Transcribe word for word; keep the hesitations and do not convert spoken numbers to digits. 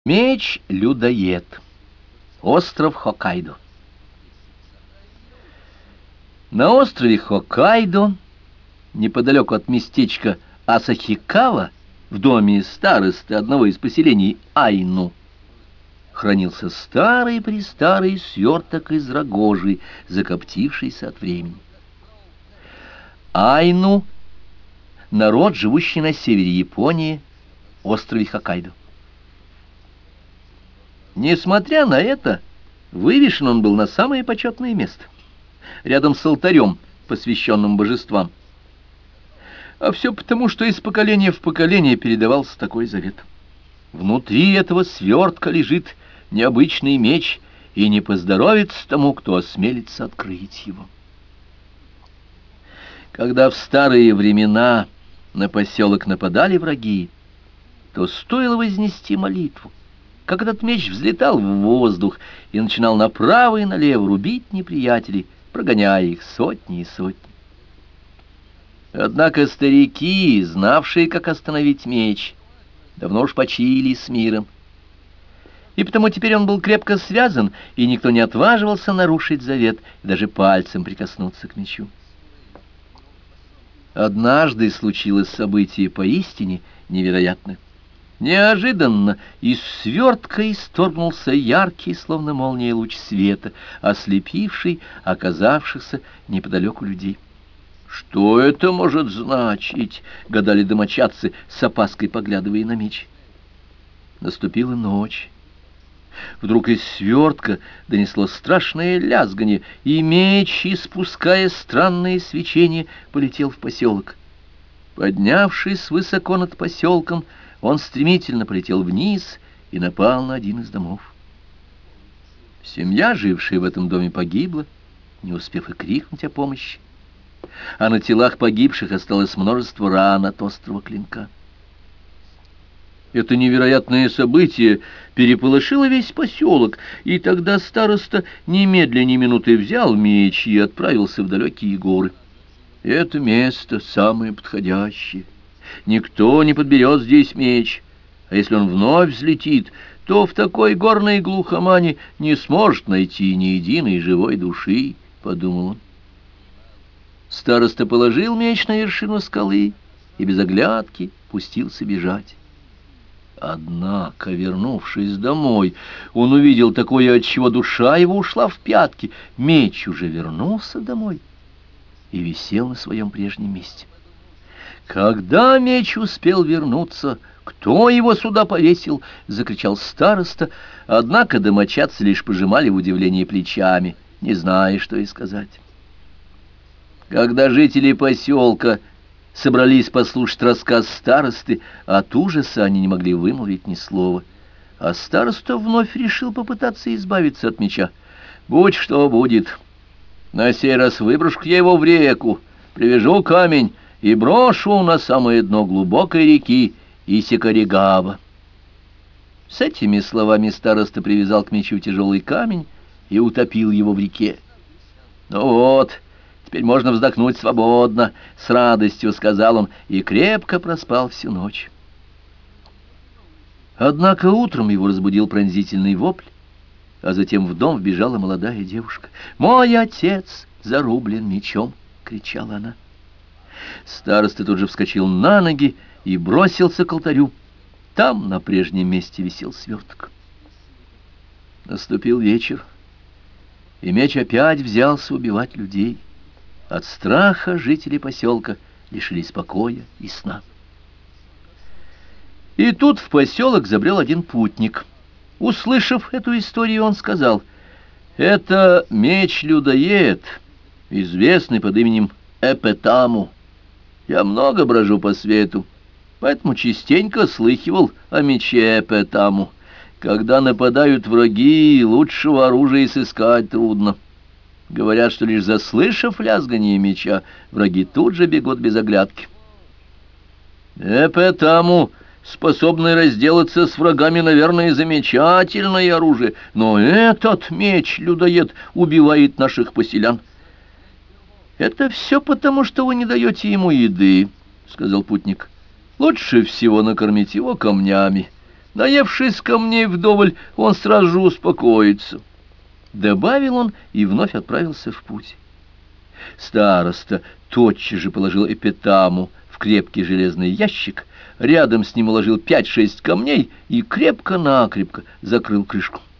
Меч-людоед. Остров Хоккайдо. На острове Хоккайдо, неподалеку от местечка Асахикава, в доме старосты одного из поселений Айну, хранился старый-престарый сверток из рогожи, закоптившийся от времени. Айну — народ, живущий на севере Японии, острове Хоккайдо. Несмотря на это, вывешен он был на самое почетное место, рядом с алтарем, посвященным божествам. А все потому, что из поколения в поколение передавался такой завет. Внутри этого свертка лежит необычный меч, и не поздоровится тому, кто осмелится открыть его. Когда в старые времена на поселок нападали враги, то стоило вознести молитву, как этот меч взлетал в воздух и начинал направо и налево рубить неприятелей, прогоняя их сотни и сотни. Однако старики, знавшие, как остановить меч, давно уж почили с миром. И потому теперь он был крепко связан, и никто не отваживался нарушить завет и даже пальцем прикоснуться к мечу. Однажды случилось событие поистине невероятное. Неожиданно из свертка исторгнулся яркий, словно молния, луч света, ослепивший оказавшихся неподалеку людей. «Что это может значить?» — гадали домочадцы, с опаской поглядывая на меч. Наступила ночь. Вдруг из свертка донесло страшное лязганье, и меч, испуская странное свечение, полетел в поселок. Поднявшись высоко над поселком, он стремительно полетел вниз и напал на один из домов. Семья, жившая в этом доме, погибла, не успев и крикнуть о помощи, а на телах погибших осталось множество ран от острого клинка. Это невероятное событие переполошило весь поселок, и тогда староста немедля ни минуты взял меч и отправился в далекие горы. Это место самое подходящее. Никто не подберет здесь меч, а если он вновь взлетит, то в такой горной глухомане не сможет найти ни единой живой души, — подумал он. Староста положил меч на вершину скалы и без оглядки пустился бежать. Однако, вернувшись домой, он увидел такое, от чего душа его ушла в пятки. Меч уже вернулся домой и висел на своем прежнем месте. «Когда меч успел вернуться? Кто его сюда повесил?» — закричал староста, однако домочадцы лишь пожимали в удивлении плечами, не зная, что и сказать. Когда жители поселка собрались послушать рассказ старосты, от ужаса они не могли вымолвить ни слова, а староста вновь решил попытаться избавиться от меча. «Будь что будет, на сей раз выброшу я его в реку, привяжу камень и брошу на самое дно глубокой реки Исикаригава». С этими словами староста привязал к мечу тяжелый камень и утопил его в реке. «Ну вот, теперь можно вздохнуть свободно», — с радостью сказал он, и крепко проспал всю ночь. Однако утром его разбудил пронзительный вопль, а затем в дом вбежала молодая девушка. «Мой отец зарублен мечом!» — кричала она. Староста тут же вскочил на ноги и бросился к алтарю. Там на прежнем месте висел сверток. Наступил вечер, и меч опять взялся убивать людей. От страха жители поселка лишились покоя и сна. И тут в поселок забрел один путник. Услышав эту историю, он сказал: «Это меч-людоед, известный под именем Эпетаму. Я много брожу по свету, поэтому частенько слыхивал о мече Эпетаму. Когда нападают враги, лучшего оружия сыскать трудно. Говорят, что лишь заслышав лязганье меча, враги тут же бегут без оглядки. Эпетаму, способный разделаться с врагами, наверное, замечательное оружие, но этот меч-людоед убивает наших поселян». «Это все потому, что вы не даете ему еды», — сказал путник. «Лучше всего накормить его камнями. Наевшись камней вдоволь, он сразу же успокоится. Добавил он и вновь отправился в путь. Староста тотчас же положил эпитаму в крепкий железный ящик, рядом с ним уложил пять-шесть камней и крепко-накрепко закрыл крышку.